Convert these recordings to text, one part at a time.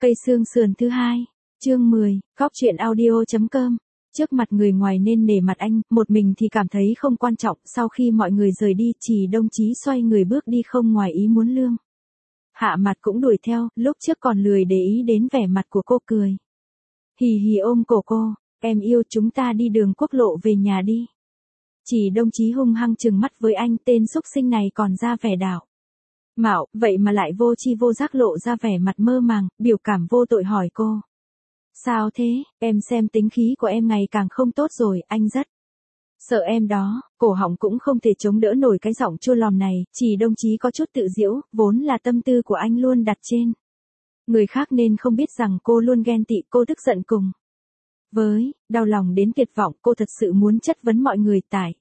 Cây xương sườn thứ hai, chương 10, Góc truyện audio.com. Trước mặt người ngoài nên nể mặt anh, một mình thì cảm thấy không quan trọng. Sau khi mọi người rời đi, Trì Đông Chí xoay người bước đi không ngoài ý muốn Lương Hạ Mặt cũng đuổi theo, lúc trước còn lười để ý đến vẻ mặt của cô, cười hì hì ôm cổ cô. Em yêu, chúng ta đi đường quốc lộ về nhà đi. Trì Đông Chí hung hăng trừng mắt với anh, tên xúc sinh này còn ra vẻ đạo mạo, vậy mà lại vô tri vô giác lộ ra vẻ mặt mơ màng, biểu cảm vô tội hỏi cô. Sao thế, em xem tính khí của em ngày càng không tốt rồi, anh rất sợ em đó. Cổ họng cũng không thể chống đỡ nổi cái giọng chua lòm này. Trì Đông Chí có chút tự giễu, vốn là tâm tư của anh luôn đặt trên người khác nên không biết rằng cô luôn ghen tị. Cô tức giận cùng với đau lòng đến tuyệt vọng, cô thật sự muốn chất vấn mọi người tại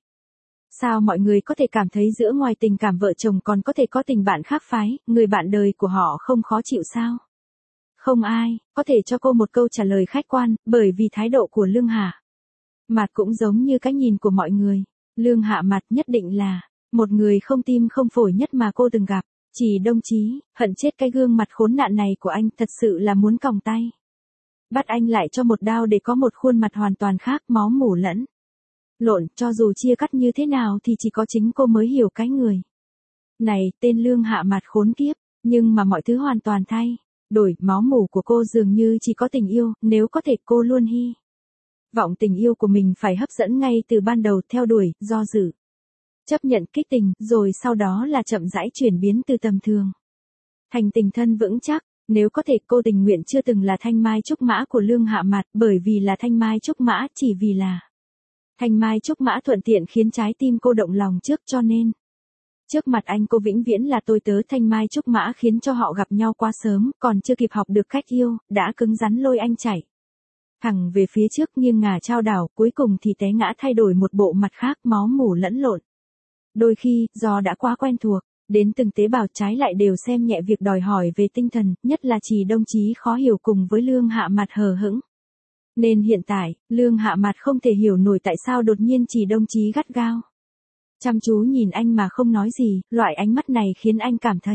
sao mọi người có thể cảm thấy giữa ngoài tình cảm vợ chồng còn có thể có tình bạn khác phái, người bạn đời của họ không khó chịu sao? Không ai có thể cho cô một câu trả lời khách quan, bởi vì thái độ của Lương Hạ Mặt cũng giống như cái nhìn của mọi người. Lương Hạ Mặt nhất định là một người không tim không phổi nhất mà cô từng gặp. Trì Đông Chí hận chết cái gương mặt khốn nạn này của anh, thật sự là muốn còng tay bắt anh lại cho một đao để có một khuôn mặt hoàn toàn khác, máu mủ lẫn lộn. Cho dù chia cắt như thế nào thì chỉ có chính cô mới hiểu cái người này, tên Lương Hạ Mặt khốn kiếp. Nhưng mà mọi thứ hoàn toàn thay đổi. Máu mủ của cô dường như chỉ có tình yêu, nếu có thể cô luôn hy vọng tình yêu của mình phải hấp dẫn ngay từ ban đầu, theo đuổi, do dự, chấp nhận, kích tình, rồi sau đó là chậm rãi chuyển biến từ tầm thường thành tình thân vững chắc. Nếu có thể, cô tình nguyện chưa từng là thanh mai trúc mã của Lương Hạ Mặt, bởi vì là thanh mai trúc mã, chỉ vì là thanh mai trúc mã thuận tiện khiến trái tim cô động lòng trước, cho nên trước mặt anh cô vĩnh viễn là tôi tớ thanh mai trúc mã, khiến cho họ gặp nhau quá sớm, còn chưa kịp học được cách yêu, đã cứng rắn lôi anh chảy thẳng về phía trước, nghiêng ngả chao đảo, cuối cùng thì té ngã thay đổi một bộ mặt khác, máu mủ lẫn lộn. Đôi khi, do đã quá quen thuộc, đến từng tế bào trái lại đều xem nhẹ việc đòi hỏi về tinh thần, nhất là Trì Đông Chí khó hiểu cùng với Lương Hạ Mặt hờ hững. Nên hiện tại, Lương Hạ Mặt không thể hiểu nổi tại sao đột nhiên Trì Đông Chí gắt gao chăm chú nhìn anh mà không nói gì. Loại ánh mắt này khiến anh cảm thấy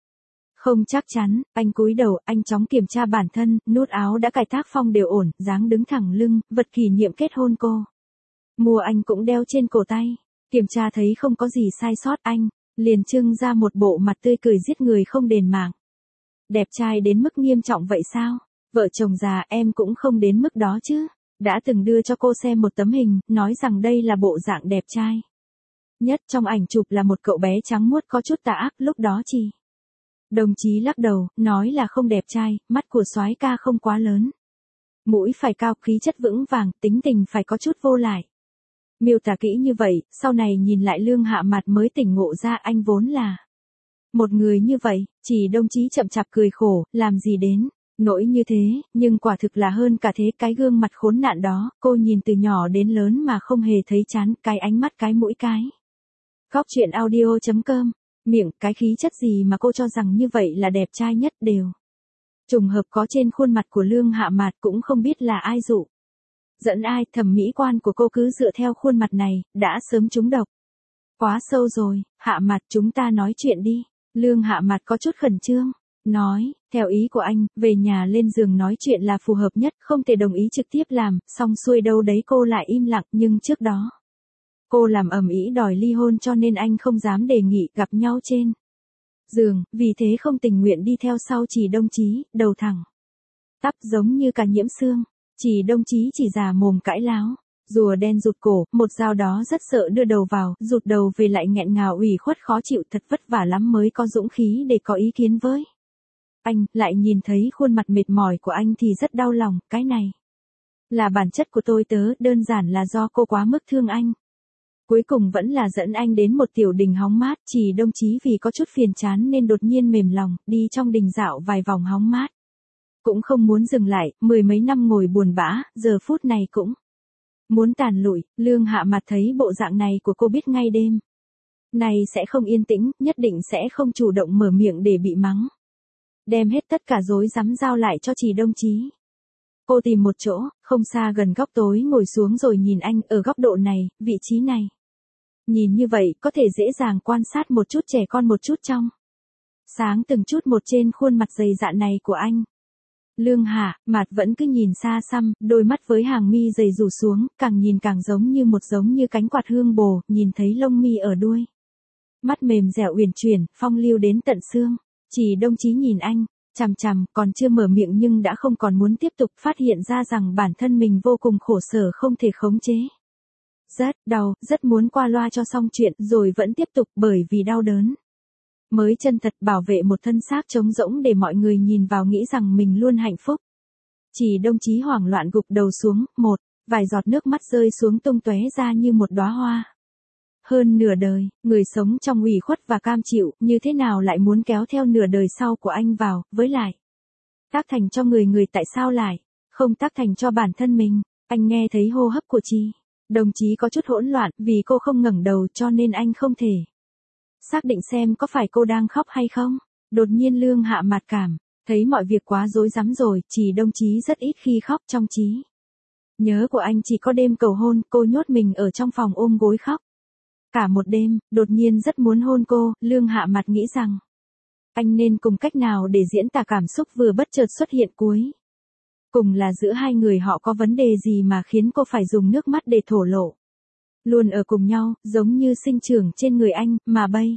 không chắc chắn. Anh cúi đầu, anh chóng kiểm tra bản thân, nút áo đã cài tác phong đều ổn, dáng đứng thẳng lưng, vật kỷ niệm kết hôn cô mua anh cũng đeo trên cổ tay. Kiểm tra thấy không có gì sai sót, anh liền trưng ra một bộ mặt tươi cười giết người không đền mạng. Đẹp trai đến mức nghiêm trọng vậy sao? Vợ chồng già, em cũng không đến mức đó chứ. Đã từng đưa cho cô xem một tấm hình, nói rằng đây là bộ dạng đẹp trai nhất. Trong ảnh chụp là một cậu bé trắng muốt có chút tà ác. Lúc đó Trì Đông Chí lắc đầu, nói là không đẹp trai, mắt của soái ca không quá lớn, mũi phải cao, khí chất vững vàng, tính tình phải có chút vô lại. Miêu tả kỹ như vậy, sau này nhìn lại Lương Hạ Mặt mới tỉnh ngộ ra anh vốn là một người như vậy. Trì Đông Chí chậm chạp cười khổ, làm gì đến nỗi như thế, nhưng quả thực là hơn cả thế. Cái gương mặt khốn nạn đó, cô nhìn từ nhỏ đến lớn mà không hề thấy chán, cái ánh mắt, cái mũi, cái Góc truyện audio.com. Miệng, cái khí chất gì mà cô cho rằng như vậy là đẹp trai nhất đều trùng hợp có trên khuôn mặt của Lương Hạ Mặt, cũng không biết là ai dụ dẫn ai. Thẩm mỹ quan của cô cứ dựa theo khuôn mặt này, đã sớm trúng độc quá sâu rồi. Hạ Mặt, chúng ta nói chuyện đi. Lương Hạ Mặt có chút khẩn trương, nói, theo ý của anh, về nhà lên giường nói chuyện là phù hợp nhất, không thể đồng ý trực tiếp làm, xong xuôi đâu đấy cô lại im lặng. Nhưng trước đó cô làm ầm ĩ đòi ly hôn, cho nên anh không dám đề nghị gặp nhau trên giường, vì thế không tình nguyện đi theo sau Trì Đông Chí, đầu thẳng tắp giống như cả nhiễm xương. Trì Đông Chí chỉ già mồm cãi láo, rùa đen rụt cổ, một dao đó rất sợ đưa đầu vào, rụt đầu về lại nghẹn ngào ủy khuất khó chịu, thật vất vả lắm mới có dũng khí để có ý kiến với anh. Lại nhìn thấy khuôn mặt mệt mỏi của anh thì rất đau lòng. Cái này là bản chất của tôi tớ, đơn giản là do cô quá mức thương anh. Cuối cùng vẫn là dẫn anh đến một tiểu đình hóng mát. Trì Đông Chí vì có chút phiền chán nên đột nhiên mềm lòng, đi trong đình dạo vài vòng hóng mát. Cũng không muốn dừng lại, mười mấy năm ngồi buồn bã, giờ phút này cũng muốn tàn lụi. Lương Hạ Mặt thấy bộ dạng này của cô biết ngay đêm này sẽ không yên tĩnh, nhất định sẽ không chủ động mở miệng để bị mắng. Đem hết tất cả rối rắm giao lại cho Trì Đông Chí. Cô tìm một chỗ, không xa gần góc tối ngồi xuống rồi nhìn anh. Ở góc độ này, vị trí này, nhìn như vậy có thể dễ dàng quan sát một chút trẻ con, một chút trong sáng từng chút một trên khuôn mặt dày dạn này của anh. Lương Hạ Mạt vẫn cứ nhìn xa xăm, đôi mắt với hàng mi dày rủ xuống, càng nhìn càng giống như cánh quạt hương bồ, nhìn thấy lông mi ở đuôi. Mắt mềm dẻo uyển chuyển, phong lưu đến tận xương. Chỉ Đông Chí nhìn anh, chằm chằm, còn chưa mở miệng nhưng đã không còn muốn tiếp tục, phát hiện ra rằng bản thân mình vô cùng khổ sở không thể khống chế. Rất đau, rất muốn qua loa cho xong chuyện, rồi vẫn tiếp tục bởi vì đau đớn. Mới chân thật bảo vệ một thân xác trống rỗng để mọi người nhìn vào nghĩ rằng mình luôn hạnh phúc. Chỉ Đông Chí hoảng loạn gục đầu xuống, vài giọt nước mắt rơi xuống tung tóe ra như một đóa hoa. Hơn nửa đời, người sống trong ủy khuất và cam chịu, như thế nào lại muốn kéo theo nửa đời sau của anh vào, với lại. Tác thành cho người tại sao lại, không tác thành cho bản thân mình. Anh nghe thấy hô hấp của chị. Đồng chí có chút hỗn loạn, vì cô không ngẩng đầu cho nên anh không thể xác định xem có phải cô đang khóc hay không. Đột nhiên Lương Hạ Mạt cảm thấy mọi việc quá rối rắm rồi, Chỉ Đông Chí rất ít khi khóc trong trí nhớ của anh chỉ có đêm cầu hôn, cô nhốt mình ở trong phòng ôm gối khóc. Cả một đêm, đột nhiên rất muốn hôn cô, Lương Hạ Mạt nghĩ rằng anh nên cùng cách nào để diễn tả cảm xúc vừa bất chợt xuất hiện cuối. Cùng là giữa hai người họ có vấn đề gì mà khiến cô phải dùng nước mắt để thổ lộ. Luôn ở cùng nhau, giống như sinh trưởng trên người anh, mà bây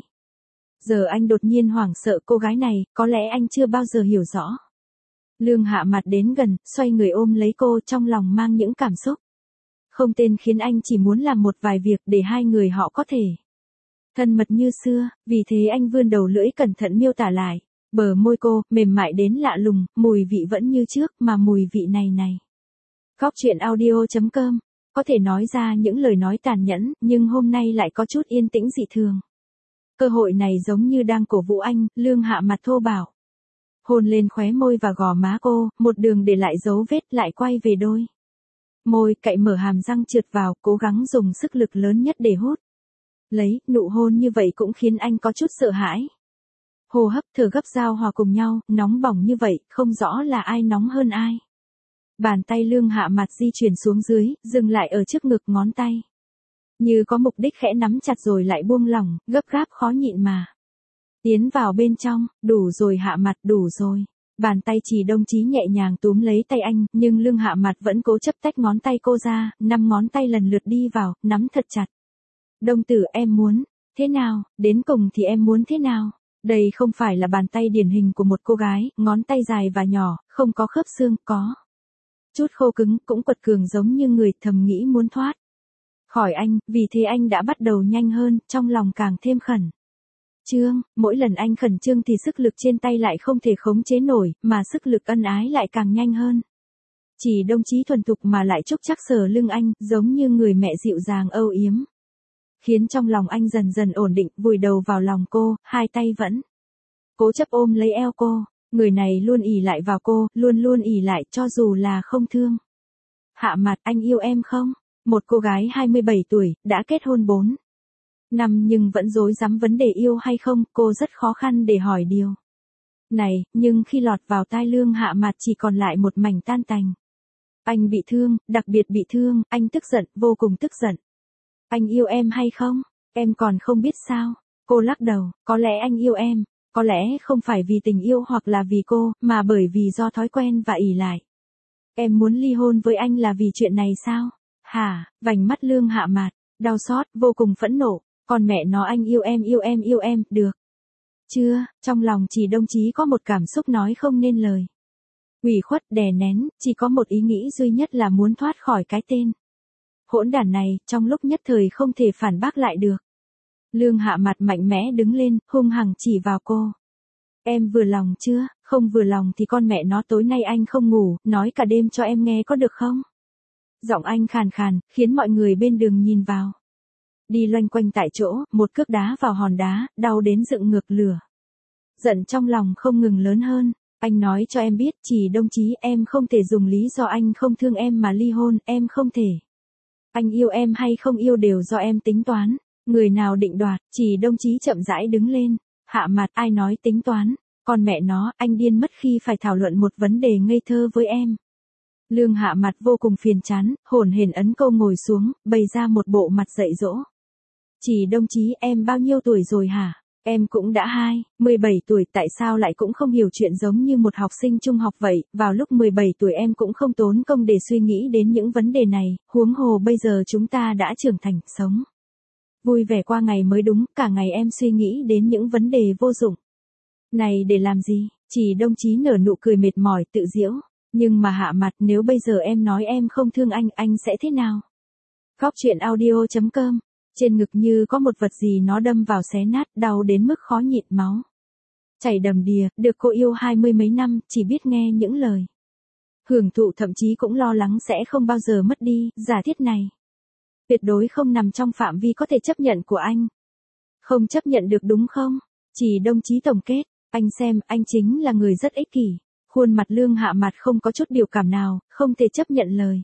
giờ anh đột nhiên hoảng sợ cô gái này, có lẽ anh chưa bao giờ hiểu rõ. Lương Hạ Mạt đến gần, xoay người ôm lấy cô, trong lòng mang những cảm xúc không tên, khiến anh chỉ muốn làm một vài việc để hai người họ có thể thân mật như xưa, vì thế anh vươn đầu lưỡi cẩn thận miêu tả lại. Bờ môi cô, mềm mại đến lạ lùng, mùi vị vẫn như trước, mà mùi vị này. Góc truyện audio.com, có thể nói ra những lời nói tàn nhẫn, nhưng hôm nay lại có chút yên tĩnh dị thường. Cơ hội này giống như đang cổ vũ anh, Lương Hạ Mạt thô bạo. Hôn lên khóe môi và gò má cô, một đường để lại dấu vết, lại quay về đôi môi, cậy mở hàm răng trượt vào, cố gắng dùng sức lực lớn nhất để hút lấy. Nụ hôn như vậy cũng khiến anh có chút sợ hãi. Hô hấp thở gấp giao hòa cùng nhau, nóng bỏng như vậy, không rõ là ai nóng hơn ai. Bàn tay Lương Hạ Mạt di chuyển xuống dưới, dừng lại ở trước ngực, ngón tay như có mục đích khẽ nắm chặt rồi lại buông lỏng, gấp gáp khó nhịn mà tiến vào bên trong. Đủ rồi Hạ Mạt, đủ rồi. Bàn tay Chỉ Đông Chí nhẹ nhàng túm lấy tay anh, nhưng Lương Hạ Mạt vẫn cố chấp tách ngón tay cô ra, 5 ngón tay lần lượt đi vào, nắm thật chặt. Đông tử, em muốn thế nào, đến cùng thì em muốn thế nào? Đây không phải là bàn tay điển hình của một cô gái, ngón tay dài và nhỏ, không có khớp xương, có chút khô cứng, cũng quật cường giống như người thầm nghĩ muốn thoát khỏi anh, vì thế anh đã bắt đầu nhanh hơn, trong lòng càng thêm khẩn trương. Mỗi lần anh khẩn trương thì sức lực trên tay lại không thể khống chế nổi, mà sức lực ân ái lại càng nhanh hơn. Chỉ Đông Chí thuần thục mà lại trúc chắc sờ lưng anh, giống như người mẹ dịu dàng âu yếm, khiến trong lòng anh dần dần ổn định, vùi đầu vào lòng cô, hai tay vẫn cố chấp ôm lấy eo cô. Người này luôn ỉ lại vào cô, luôn ỉ lại, cho dù là không thương. Hạ Mạt, anh yêu em không? Một cô gái 27 tuổi, đã kết hôn 4 năm nhưng vẫn rối rắm vấn đề yêu hay không, cô rất khó khăn để hỏi điều này, nhưng khi lọt vào tai Lương Hạ Mạt chỉ còn lại một mảnh tan tành. Anh bị thương, đặc biệt bị thương, anh tức giận, vô cùng tức giận. Anh yêu em hay không? Em còn không biết sao? Cô lắc đầu, có lẽ anh yêu em, có lẽ không phải vì tình yêu hoặc là vì cô, mà bởi vì do thói quen và ỷ lại. Em muốn ly hôn với anh là vì chuyện này sao? Hả? Vành mắt Lương Hạ Mạt đau xót, vô cùng phẫn nộ. Còn mẹ nó anh yêu em, được chưa? Trong lòng Chỉ Đông Chí có một cảm xúc nói không nên lời. Ủy khuất, đè nén, chỉ có một ý nghĩ duy nhất là muốn thoát khỏi cái tên hỗn đản này, trong lúc nhất thời không thể phản bác lại được. Lương Hạ Mạt mạnh mẽ đứng lên, hung hăng chỉ vào cô. Em vừa lòng chưa? Không vừa lòng thì con mẹ nó tối nay anh không ngủ, nói cả đêm cho em nghe có được không? Giọng anh khàn khàn, khiến mọi người bên đường nhìn vào. Đi loanh quanh tại chỗ, một cước đá vào hòn đá, đau đến dựng ngược lửa. Giận trong lòng không ngừng lớn hơn. Anh nói cho em biết, Chỉ Đông Chí, em không thể dùng lý do anh không thương em mà ly hôn, em không thể. Anh yêu em hay không yêu đều do em tính toán. Người nào định đoạt? Chỉ Đông Chí chậm rãi đứng lên. Hạ Mạt, ai nói tính toán? Con mẹ nó, anh điên mất khi phải thảo luận một vấn đề ngây thơ với em. Lương Hạ Mạt vô cùng phiền chán, hổn hển ấn cô ngồi xuống, bày ra một bộ mặt dạy dỗ. Chỉ Đông Chí, em bao nhiêu tuổi rồi hả? Em cũng đã 17 tuổi, tại sao lại cũng không hiểu chuyện giống như một học sinh trung học vậy, vào lúc 17 tuổi em cũng không tốn công để suy nghĩ đến những vấn đề này, huống hồ bây giờ chúng ta đã trưởng thành, sống vui vẻ qua ngày mới đúng, cả ngày em suy nghĩ đến những vấn đề vô dụng này để làm gì? Chỉ đồng chí nở nụ cười mệt mỏi tự giễu, nhưng mà Hạ Mặt, nếu bây giờ em nói em không thương anh sẽ thế nào? Góc truyện audio.com. Trên ngực như có một vật gì nó đâm vào xé nát, đau đến mức khó nhịn, máu chảy đầm đìa, được cô yêu 20 mấy năm, chỉ biết nghe những lời hưởng thụ, thậm chí cũng lo lắng sẽ không bao giờ mất đi, giả thiết này tuyệt đối không nằm trong phạm vi có thể chấp nhận của anh. Không chấp nhận được đúng không? Chỉ đồng chí tổng kết, anh xem, anh chính là người rất ích kỷ. Khuôn mặt Lương Hạ Mặt không có chút biểu cảm nào, không thể chấp nhận lời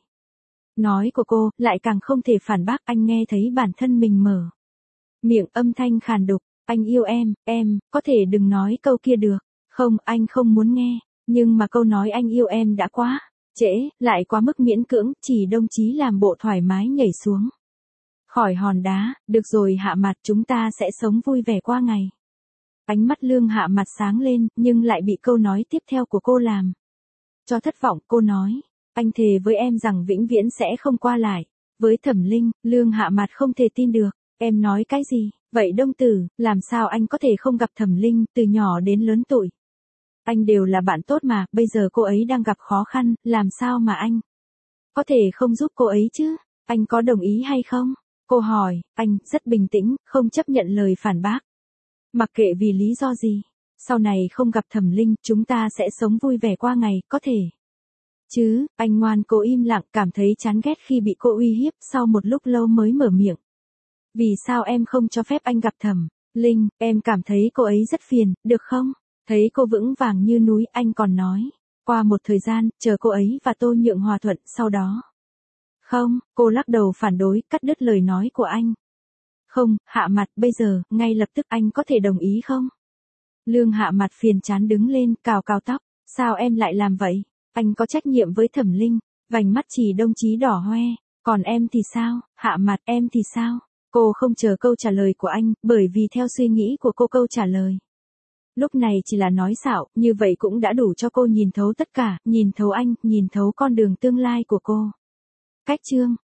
nói của cô, lại càng không thể phản bác. Anh nghe thấy bản thân mình mở miệng, âm thanh khàn đục, anh yêu em, có thể đừng nói câu kia được. Không, anh không muốn nghe, nhưng mà câu nói anh yêu em đã quá trễ, lại quá mức miễn cưỡng. Chỉ đồng chí làm bộ thoải mái nhảy xuống khỏi hòn đá. Được rồi Hạ Mặt, chúng ta sẽ sống vui vẻ qua ngày. Ánh mắt Lương Hạ Mặt sáng lên, nhưng lại bị câu nói tiếp theo của cô làm cho thất vọng. Cô nói, anh thề với em rằng vĩnh viễn sẽ không qua lại với Thẩm Linh. Lương Hạ Mặt không thể tin được, em nói cái gì? Vậy Đông Tử, làm sao anh có thể không gặp Thẩm Linh? Từ nhỏ đến lớn tuổi anh đều là bạn tốt mà, bây giờ cô ấy đang gặp khó khăn, làm sao mà anh có thể không giúp cô ấy chứ? Anh có đồng ý hay không? Cô hỏi. Anh rất bình tĩnh, không chấp nhận lời phản bác. Mặc kệ vì lý do gì, sau này không gặp Thẩm Linh, chúng ta sẽ sống vui vẻ qua ngày, có thể chứ? Anh ngoan cố im lặng, cảm thấy chán ghét khi bị cô uy hiếp, sau một lúc lâu mới mở miệng. Vì sao em không cho phép anh gặp Thẩm Linh? Em cảm thấy cô ấy rất phiền, được không? Thấy cô vững vàng như núi, anh còn nói, qua một thời gian, chờ cô ấy và Tô Nhượng hòa thuận, sau đó. Không, cô lắc đầu phản đối, cắt đứt lời nói của anh. Không, Hạ Mặt, bây giờ, ngay lập tức anh có thể đồng ý không? Lương Hạ Mặt phiền chán đứng lên, cào cào tóc. Sao em lại làm vậy? Anh có trách nhiệm với Thẩm Linh. Vành mắt Chỉ đồng chí đỏ hoe. Còn em thì sao? Hạ Mặt, em thì sao? Cô không chờ câu trả lời của anh, bởi vì theo suy nghĩ của cô, câu trả lời lúc này chỉ là nói xạo, như vậy cũng đã đủ cho cô nhìn thấu tất cả, nhìn thấu anh, nhìn thấu con đường tương lai của cô. Cách chương